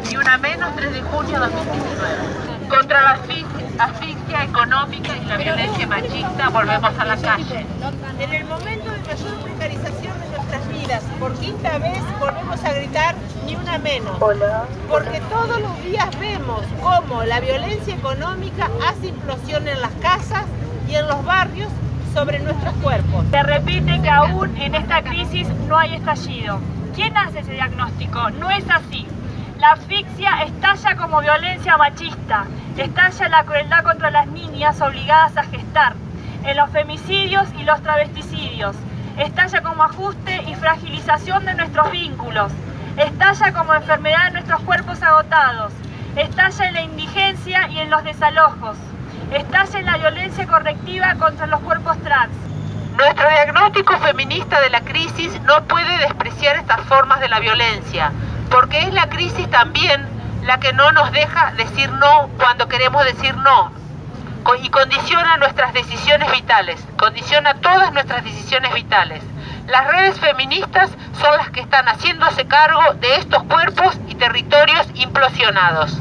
Ni una menos, 3 de junio de 2019. Contra la asfixia económica y la violencia machista volvemos a la calle. En el momento de mayor precarización de nuestras vidas, por quinta vez volvemos a gritar ni una menos. Porque todos los días vemos cómo la violencia económica hace implosión en las casas y en los barrios sobre nuestros cuerpos. Se repite que aún en esta crisis no hay estallido. ¿Quién hace ese diagnóstico? No es así. La asfixia estalla como violencia machista, estalla la crueldad contra las niñas obligadas a gestar, en los femicidios y los travesticidios, estalla como ajuste y fragilización de nuestros vínculos, estalla como enfermedad en nuestros cuerpos agotados, estalla en la indigencia y en los desalojos, estalla en la violencia correctiva contra los cuerpos trans. Nuestro diagnóstico feminista de la crisis no puede despreciar estas formas de la violencia, porque es la crisis también la que no nos deja decir no cuando queremos decir no, y condiciona nuestras decisiones vitales, condiciona todas nuestras decisiones vitales. Las redes feministas son las que están haciéndose cargo de estos cuerpos y territorios implosionados.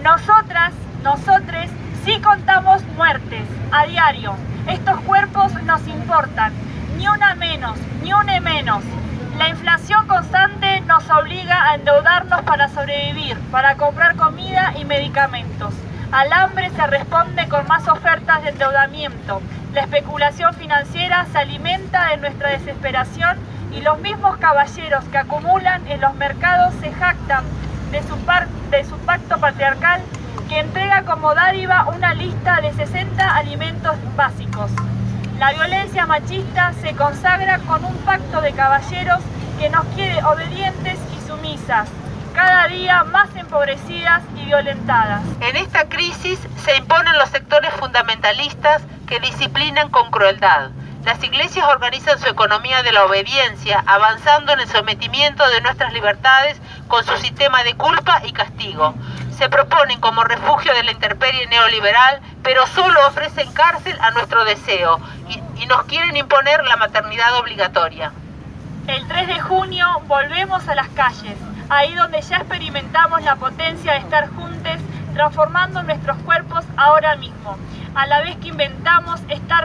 Nosotres sí contamos muertes a diario. Estos cuerpos nos importan, ni una menos, ni una menos. La inflación constante nos obliga a endeudarnos para sobrevivir, para comprar comida y medicamentos. Al hambre se responde con más ofertas de endeudamiento. La especulación financiera se alimenta de nuestra desesperación y los mismos caballeros que acumulan en los mercados se jactan de su pacto patriarcal que entrega como dádiva una lista de 60 alimentos básicos. La violencia machista se consagra con un pacto de caballeros que nos quiere obedientes y sumisas, cada día más empobrecidas y violentadas. En esta crisis se imponen los sectores fundamentalistas que disciplinan con crueldad. Las iglesias organizan su economía de la obediencia, avanzando en el sometimiento de nuestras libertades con su sistema de culpa y castigo. Se proponen como refugio de la intemperie neoliberal, pero solo ofrecen cárcel a nuestro deseo y nos quieren imponer la maternidad obligatoria. El 3 de junio volvemos a las calles, ahí donde ya experimentamos la potencia de estar juntos, transformando nuestros cuerpos ahora mismo, a la vez que inventamos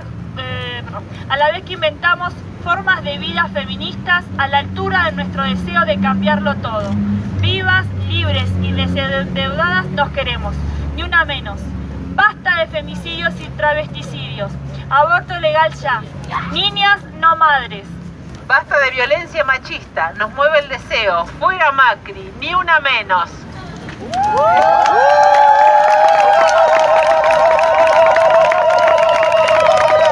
formas de vida feministas a la altura de nuestro deseo de cambiarlo todo. Vivas, libres y desendeudadas nos queremos, ni una menos. Basta de femicidios y travesticidios. Aborto legal ya. Niñas, no madres. Basta de violencia machista. Nos mueve el deseo. Fuera Macri, ni una menos.